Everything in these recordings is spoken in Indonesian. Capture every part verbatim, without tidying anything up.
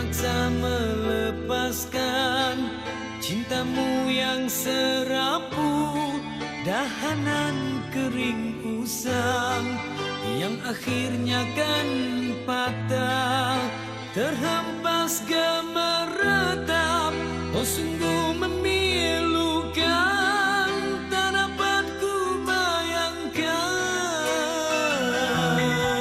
terpaksa melepaskan cintamu yang serapu, dahanan kering usang yang akhirnya kan patah, terhempas gemeretak. Oh sungguh memilukan, tak dapat ku bayangkan.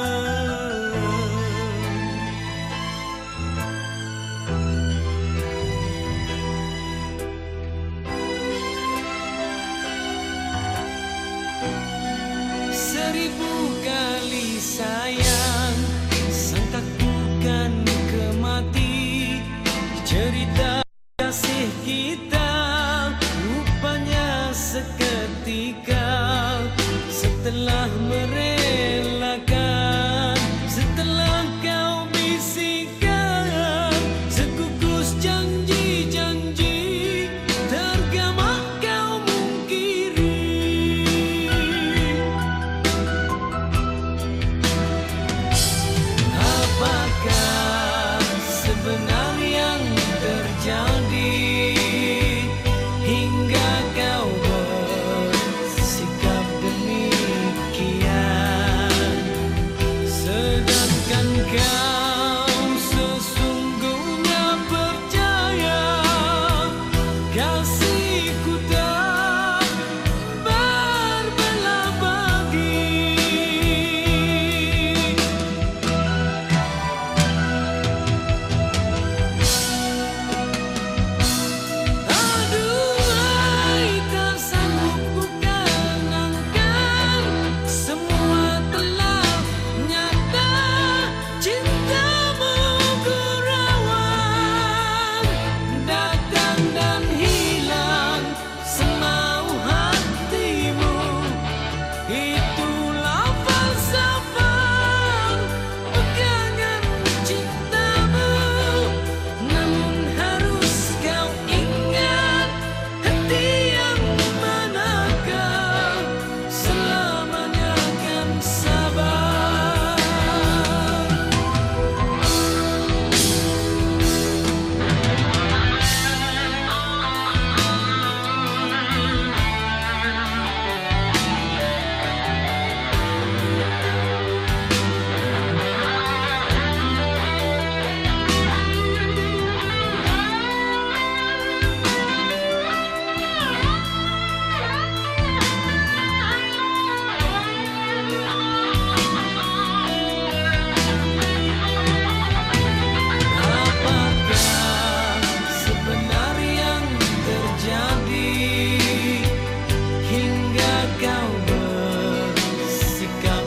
Seribu kali sayang, sangka bukan kemati, cerita kasih kita rupanya seketika setelah merelakan, setelah kau bisikan sekukus janji-janji, tergama kau mungkiri. Apakah sebenarnya yang terjadi hingga kau bersikap demikian, sedangkan kau sesungguhnya percaya kasihku tak berbelah bagi. Aduhai, tak sanggup ku kenangkan, semua telah nyata, cintamu ku rawat, datang dan hilang semau hatimu. Itulah falsafah pegangan cintamu, namun harus kau ingat, hati yang manakah selamanya kan sabar. Apakah sebenarnya yang terjadi hingga kau bersikap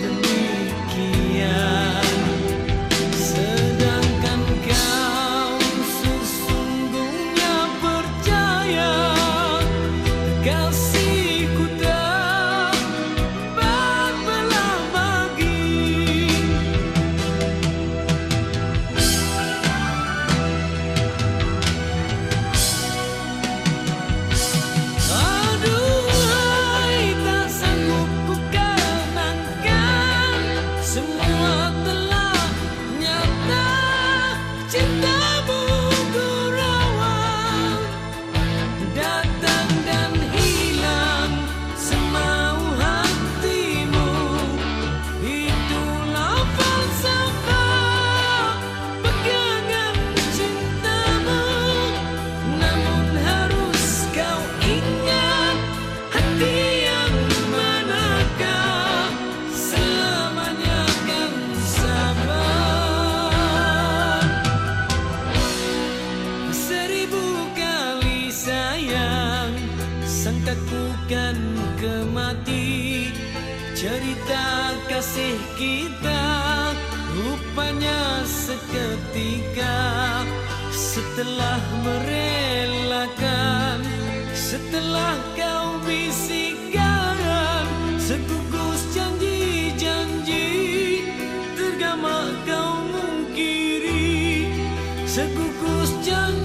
demikian, sedangkan kau sesungguhnya percaya kasihku tak berbelah bagi. Aduhai, tak sanggup ku kenangkan, semua telah nyata, cintamu ku rawat, datang dan hilang semau hatimu. Itulah falsafah pegangan cintamu, namun harus kau ingat, hati yang manakah selamanya kan sabar. Seribu kali sayang, sangka ku kan kemati, cerita kasih kita rupanya seketika setelah merelakan, setelah kau bisikan sekukus janji-janji, tergama kau mungkiri sekukus janji.